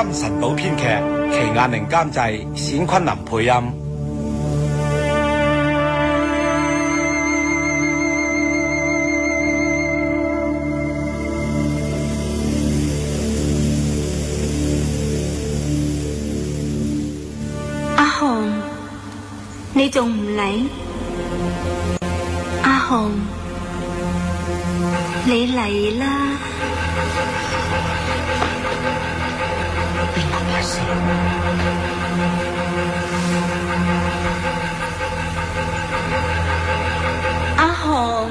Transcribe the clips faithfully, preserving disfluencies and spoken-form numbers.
山神島編劇，祁亞寧監製，冼昆林配音。 阿紅，你仲唔嚟？阿紅，你嚟啦！ 邊個拍聲？ 阿紅，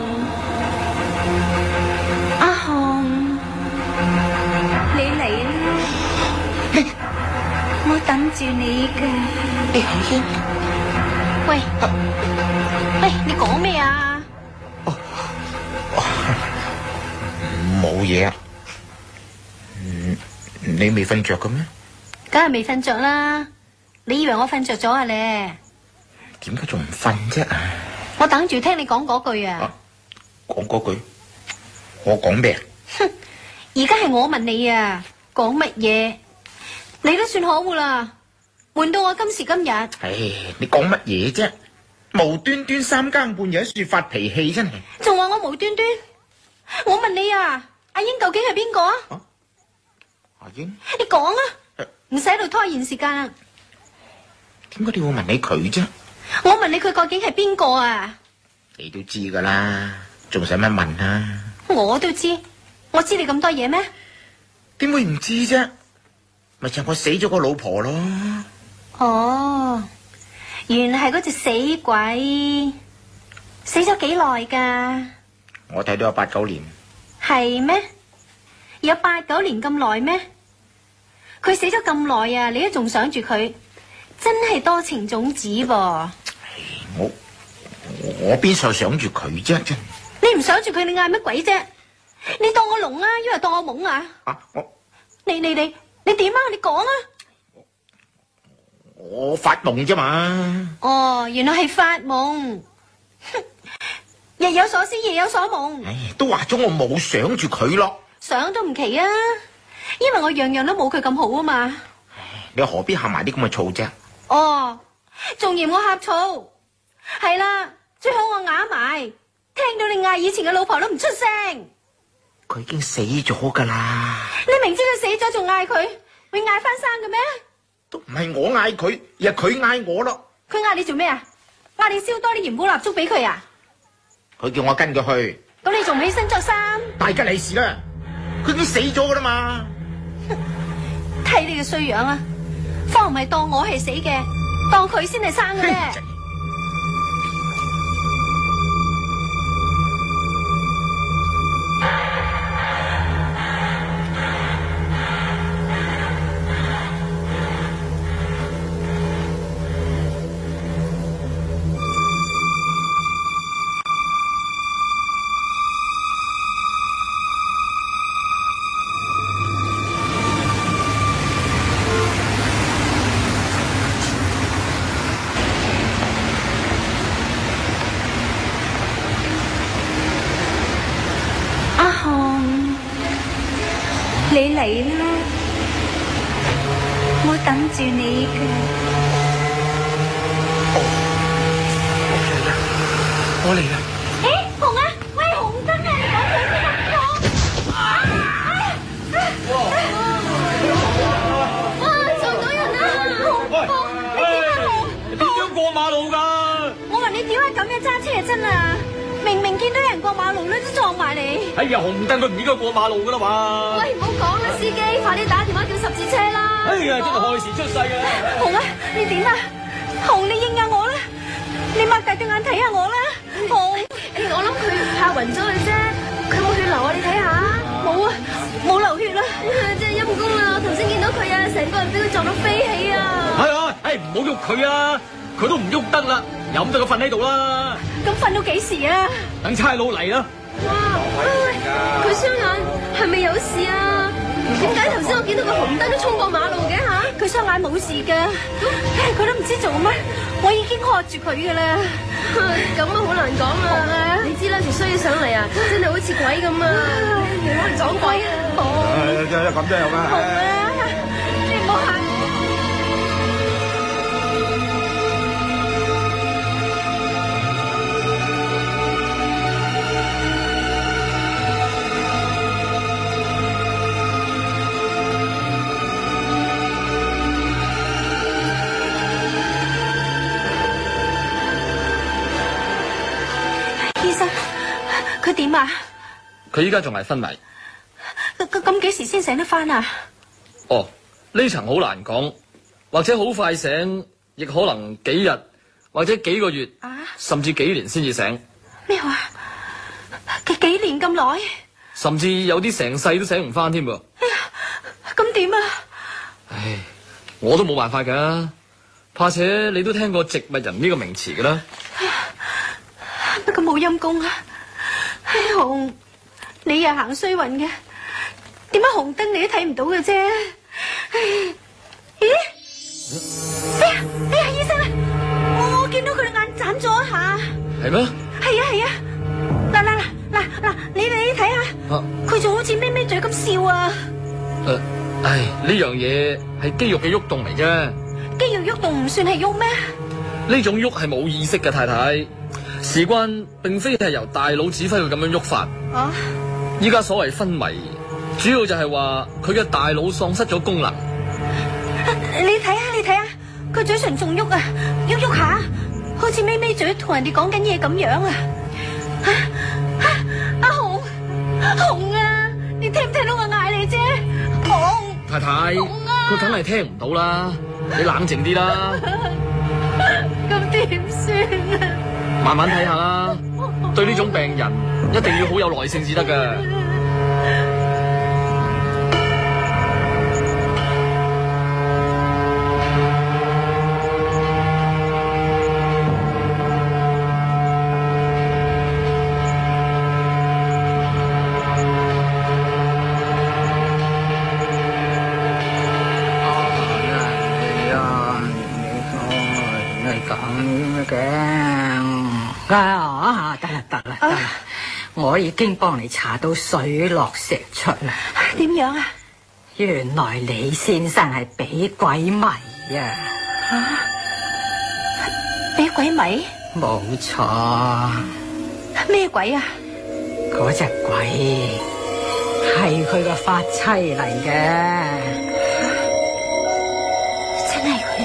阿紅，你嚟啦！ 你我等住你㗎。 你口英？ 喂，喂，你講咩啊？ 冇嘢啊。嗯，你未瞓着嘅咩？ 梗係未瞓着啦！你以為我瞓着咗啊？你點解仲唔瞓啫？ 我等住聽你講嗰句啊！ 講嗰句，我講咩啊？ 哼！而家係我問你啊，講乜嘢？你都算可惡啦，悶到我今時今日。 唉，你講乜嘢啫？無端端三更半夜喺處發脾氣，真係。 仲話我無端端？我問你啊，阿英究竟係邊個啊？ 啊阿英？ 你講啊！唔使喺度拖延時間啊！ 點解你會問你佢啫？ 我問你佢究竟係邊個啊？ 你都知噶啦，仲使乜問啊？ 我都知，我知你咁多嘢咩？ 點會唔知啫？咪就係我死咗個老婆咯。 哦，原來係嗰隻死鬼，死咗幾耐噶？ 我睇到有八九年。 係咩？有八九年咁耐咩？佢死咗咁耐啊，你都仲想住佢，真係多情種子噃。 我我邊度想住佢啫？真你唔想住佢，你嗌乜鬼啫？你當我聾啊，因為當我懵啊？ 啊！我你你你你點啊？你講啊！ 我發夢啫嘛。 哦，原來係發夢。日有所思，夜有所夢。 唉，都話咗我冇想住佢咯。 想都唔奇啊，因為我樣樣都冇佢咁好啊嘛。 你何必喊埋啲咁嘅醋啫？ 哦，仲嫌我呷醋？係啦，最好我啞埋，聽到你嗌以前嘅老婆都唔出聲。 佢已經死咗噶啦。 你明知佢死咗仲嗌佢，會嗌翻生嘅咩？ 都唔係我嗌佢，而係佢嗌我咯。 佢嗌你做咩啊？嗌你燒多啲元寶蠟燭俾佢啊？ 佢叫我跟佢去。 咁你仲唔起身着衫？ 大吉利是啦，佢已經死咗噶啦嘛。 睇你嘅衰樣啊！方唔係當我係死嘅，當佢先係生嘅咩？你嚟啦，我等住你嘅。 哦，我嚟啦，我嚟啦。 誒，紅啊，喂，紅燈啊，你趕佢先得。啊！哇！撞到人啦！紅紅，你點啊紅？ 點樣過馬路㗎？ 我話你點解咁樣揸車啊？真啊！明明見到人過馬路咧，都撞埋你。 哎呀，紅燈佢唔應該過馬路噶啦嘛。 喂，唔好講啦，司機，快啲打電話叫十字車啦。 哎呀，真係害時出世啊！ 紅啊，你點啊？紅，你應下我啦，你擘大對眼睇下我啦。紅，我諗佢嚇暈咗佢啫，佢冇血流啊，你睇下。冇啊，冇流血啦。真係陰公啦，我頭先見到佢啊，成個人俾佢撞到飛起啊。 係啊，哎，唔好喐佢啊，佢都唔喐得啦。飲得佢瞓喺度啦。 咁瞓到幾時啊？ 等差佬嚟啦。 哇！佢雙眼係咪有事啊？點解頭先我見到個紅燈都衝過馬路嘅吓？佢雙眼冇事噶，佢都唔知做乜。我已經喝住佢噶啦。咁啊好難講啊！你知啦，條衰嘢上嚟啊，真係好似鬼咁啊！可能撞鬼啊！ 誒，真係咁都有㗎。 紅啊！你唔好醫生，佢點啊？ 佢依家仲係昏迷。 咁咁幾時先醒得翻啊？ 哦，呢層好難講，或者好快醒，亦可能幾日或者幾個月，啊、甚至幾年先至醒。 咩話？幾幾年咁耐？ 甚至有啲成世都醒唔翻添噃。 哎呀，咁點啊？ 唉，我都冇辦法噶，怕且你都聽過植物人呢個名詞噶啦。 不過冇陰功啊！唉，紅，你又行衰運嘅，點解紅燈你都睇唔到嘅啫？咦？哎呀，哎呀，醫生啊，我我見到佢對眼眨咗一下。 係咩？ 係啊係啊，嗱嗱嗱嗱嗱，你你睇下，佢仲好似咪咪嘴咁笑啊！ 誒，唉，呢樣嘢係肌肉嘅喐動嚟啫。 肌肉喐動唔算係喐咩？ 呢種喐係冇意識嘅，太太。事關並非係由大腦指揮佢咁樣喐法。啊！依家所謂昏迷，主要就係話佢嘅大腦喪失咗功能。 你睇下，你睇下，佢嘴唇仲喐啊，喐喐下，好似咪咪嘴同人哋講緊嘢咁樣啊！阿紅，紅啊，你聽唔聽到我嗌你啫？紅， 太太，佢梗係聽唔到啦，你冷靜啲啦。 咁點算啊？ 慢慢睇下啦，對呢種病人一定要好有耐性至得噶。 啊，得啦得啦得啦，我已經幫你查到水落石出啦。 點樣啊？ 原來李先生係俾鬼迷啊！ 吓，俾鬼迷？ 冇錯。 咩鬼啊？ 嗰隻鬼係佢個髮妻嚟嘅。 真係佢？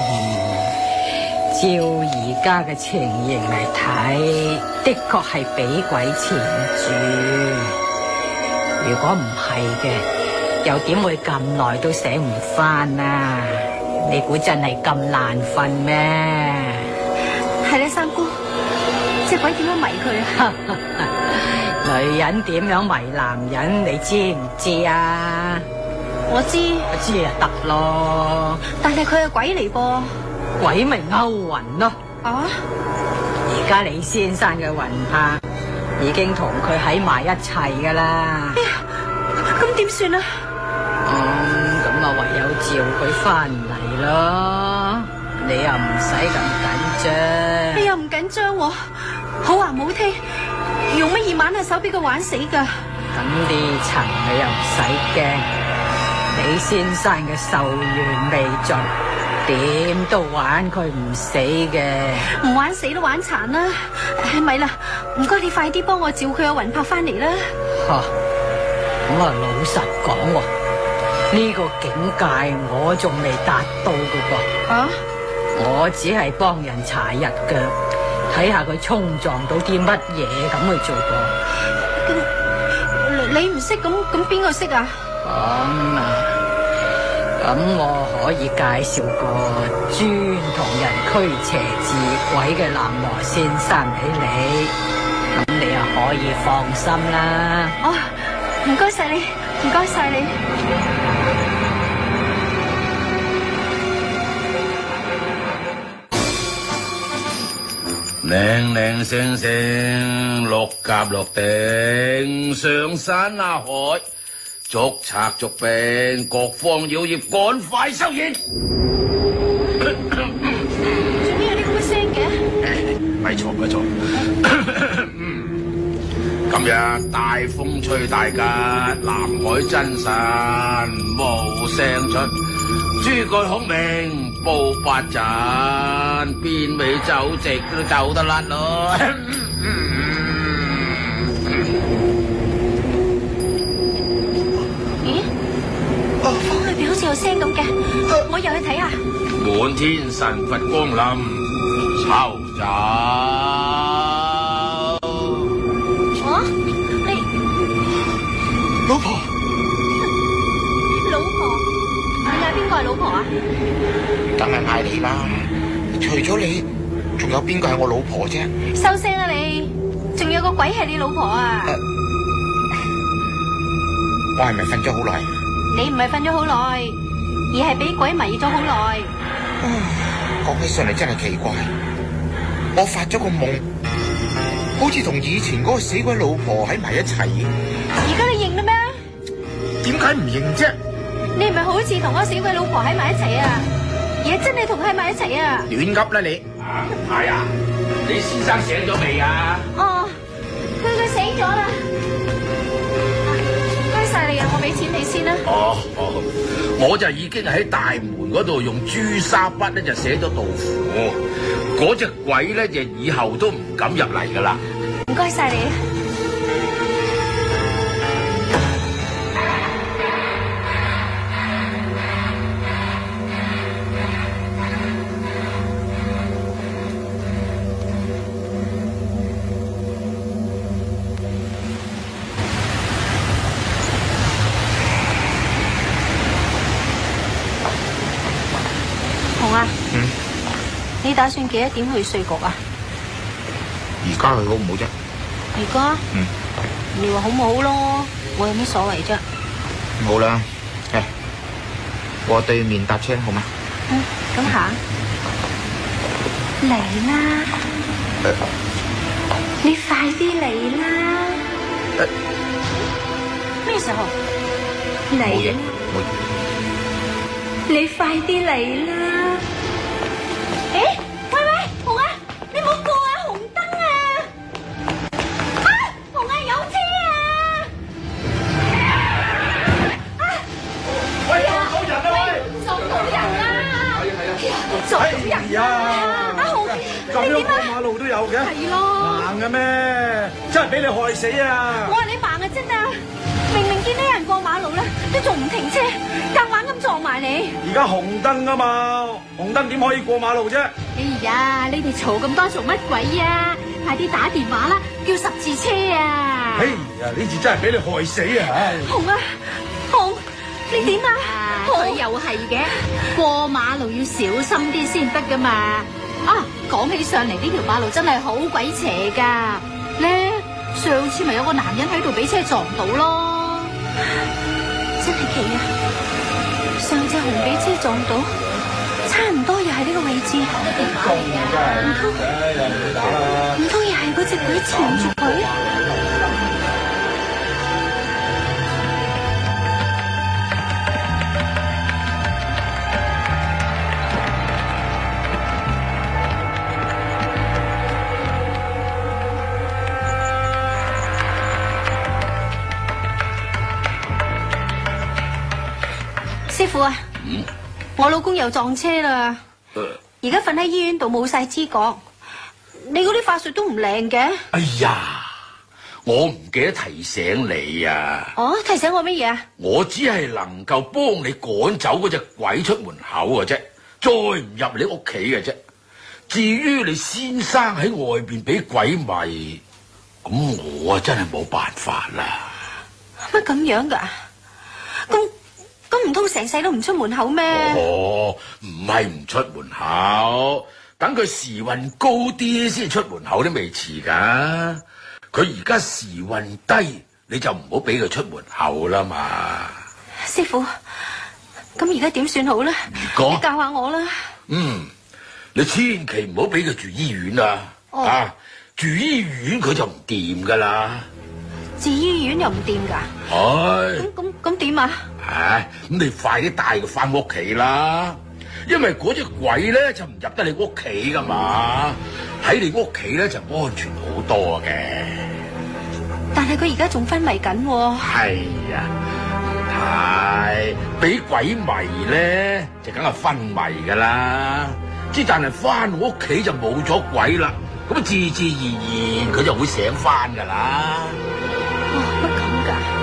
照而家嘅情形嚟睇，的確係俾鬼纏住。如果唔係嘅，又點會咁耐都醒唔翻啊？你估真係咁難瞓咩？ 係咧，三姑，隻鬼點樣迷佢啊？ 女人點樣迷男人，你知唔知啊？ 我知， 我知啊，得咯。 但係佢係鬼嚟噃。 鬼咪勾魂咯！ 啊！ 而家李先生嘅魂魄已經同佢喺埋一齊噶啦。 哎呀，咁點算啊？ 嗯，咁啊唯有召佢翻嚟咯。你又唔使咁緊張。 你又唔緊張喎？好話唔好聽，用乜嘢玩下手俾佢玩死噶？ 咁呢層你又唔使驚，李先生嘅壽元未盡。點都玩佢唔死嘅， 唔玩死都玩殘啦！係咪啦？唔該，你快啲幫我召佢個魂魄翻嚟啦！ 吓，咁啊老實講喎，呢個境界我仲未達到噶噃。啊？我只係幫人查日腳，睇下佢衝撞到啲乜嘢咁去做噃。 你唔識咁，咁邊個識啊？ 咁啊。咁我可以介紹個專同人驅邪治鬼嘅南無先生俾你，咁你又可以放心啦。 哦，唔該晒你，唔該晒你。 零零星星，六甲落定，上山下海。逐賊逐病，各方妖孽趕快收現。 做咩有啲咁嘅聲嘅？ 咪錯咪錯。今日大風吹大吉，南海真神無聲出，諸葛孔明報八陣，邊尾走直都走得甩咯。 房裏邊好似有聲咁嘅，我入去睇下。 滿天神佛光臨，抽走。 啦，除咗你，仲有邊個係我老婆啫？ 收聲啊你！仲有個鬼係你老婆啊！ 呃、我係咪瞓咗好耐？ 你唔係瞓咗好耐，而係俾鬼迷咗好耐。 講起上嚟真係奇怪，我發咗個夢，好似同以前嗰個死鬼老婆喺埋一齊。 而家你認啦咩？ 點解唔認啫？ 你唔係好似同嗰個死鬼老婆喺埋一齊啊？而係真係同佢喺埋一齊啊？ 亂噏啦你！ 係啊，你先生醒咗未啊？ 哦，佢佢醒咗啦。唔該晒你啊，我俾錢你先啦。 哦，哦，我就已經喺大門嗰度用朱砂筆咧就寫咗道符，嗰隻鬼咧就以後都唔敢入嚟噶啦。 唔該晒你。 嗯， 你打算幾多點去稅局啊？ 而家去好唔好啫？ 而家？ 嗯。 你話好唔好咯？我有咩所謂啫？ 好啦，誒，過對面搭車好嗎？ 嗯，咁行。嚟啦！ 呃、 你快啲嚟啦！咩、呃、時候？嚟。 冇嘢，冇嘢。 你快啲嚟啦！誒，喂喂，紅啊，你唔好過啊，紅燈啊！啊，紅啊，有車啊！啊！ 喂，撞到人啊喂！ 撞到人啊！ 係啊係啊！ 撞到人啊！阿紅， 咁樣過你點啊？ 馬路都有嘅？ 係咯， 盲嘅咩？真係俾你害死啊！ 我話你盲啊真啊！明明見到人過馬路咧，都仲唔停車，夾硬咁撞埋你。 而家紅燈啊嘛，紅燈點可以過馬路啫？ 哎呀，你哋嘈咁多做乜鬼啊？快啲打電話啦，叫十字車啊！ 哎呀，呢次真係俾你害死啊！唉， 紅啊，紅，你點啊？ 佢又係嘅，過馬路要小心啲先得噶嘛。啊，講起上嚟呢條馬路真係好鬼邪噶。咧，上次咪有個男人喺度俾車撞到咯。 真係奇啊！上隻紅俾車撞到，差唔多又係呢個位置。唔通唔通又係嗰隻鬼纏住佢？師傅啊，嗯、我老公又撞車啦，而家瞓喺醫院度冇晒知覺，你嗰啲法術都唔靈嘅。 哎呀，我唔記得提醒你啊！ 哦，提醒我乜嘢啊？ 我只係能夠幫你趕走嗰隻鬼出門口嘅啫，再唔入你屋企嘅啫。至於你先生喺外邊俾鬼迷，咁我啊真係冇辦法啦。 乜咁樣噶？咁咁唔通成世都唔出門口咩？ 哦，唔係唔出門口，等佢時運高啲先出門口都未遲噶。佢而家時運低，你就唔好俾佢出門口啦嘛。 師傅，咁而家點算好咧？你教下我啦。 嗯，你千祈唔好俾佢住醫院啊！哦、啊，住醫院佢就唔掂噶啦。 住醫院又唔掂噶？ 係。 咁咁咁點啊？ 唉，咁你快啲帶佢翻屋企啦，因為嗰隻鬼咧就唔入得你屋企噶嘛，喺你屋企咧就安全好多嘅。 但係佢而家仲昏迷緊喎。係啊，係俾鬼迷咧就梗係昏迷噶啦，之但係翻屋企就冇咗鬼啦，咁啊自自然然佢就會醒翻噶啦。 哦，乜咁噶？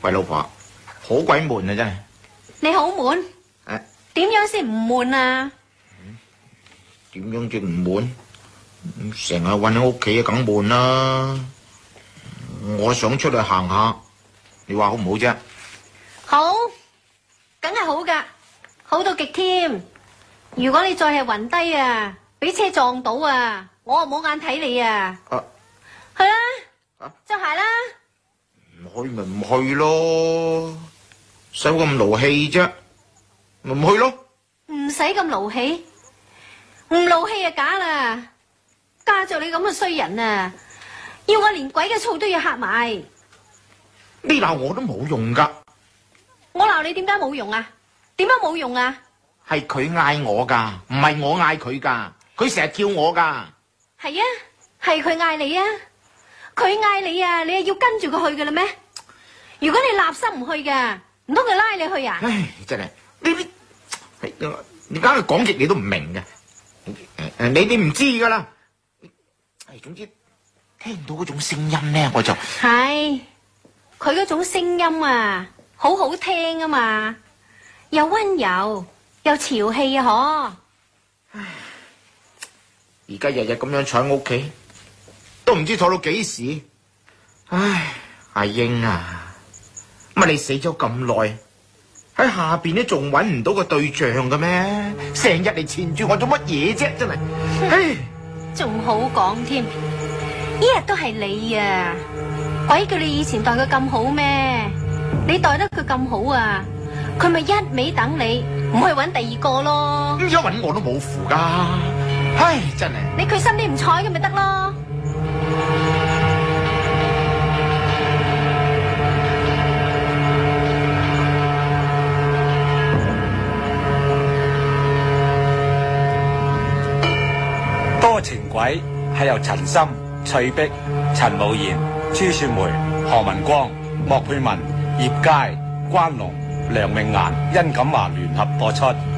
喂，老婆，好鬼悶啊，真係。 你好悶？ 誒， 點樣先唔悶啊？ 點樣至唔悶？成日韞喺屋企啊，梗悶啦。我想出去行下，你話好唔好啫？ 好，梗係好噶，好到極添。如果你再係暈低啊，俾車撞到啊，我啊冇眼睇你啊。 啊， 去啦， 啊， 着鞋啦。 唔去咪唔去咯，使咁勞氣啫，咪唔去咯。 唔使咁勞氣，唔勞氣啊假啦。嫁咗你咁嘅衰人啊，要我連鬼嘅醋都要嚇埋。 你鬧我都冇用噶。 我鬧你點解冇用啊？點樣冇用啊？ 係佢嗌我噶，唔係我嗌佢噶。佢成日叫我噶。 係啊，係佢嗌你啊。佢嗌你啊，你係要跟住佢去噶啦咩？如果你立心唔去噶，唔通佢拉你去啊？ 唉，真係呢啲，你梗係講極你都唔明嘅。誒誒，你哋唔知噶啦。誒，總之聽到嗰種聲音咧，我就係佢嗰種聲音啊，好好聽啊嘛，又溫柔又潮氣啊，嗬。 唉，而家日日咁樣坐喺屋企，都唔知坐到幾時。唉，阿英啊，乜你死咗咁耐，喺下邊都仲搵唔到個對象嘅咩？成日嚟纏住我做乜嘢啫？真係，唉， 仲好講添，一日都係你啊！鬼叫你以前待佢咁好咩？你待得佢咁好啊，佢咪一味等你，唔去搵第二個咯。 咁而家搵我都冇符噶，唉，真係。 你佢心啲唔睬咁咪得咯。 多情鬼係由陳森、翠碧、陳慕賢、朱雪梅、何文光、莫佩文、葉佳、關龍、梁詠嫻、殷錦華聯合播出。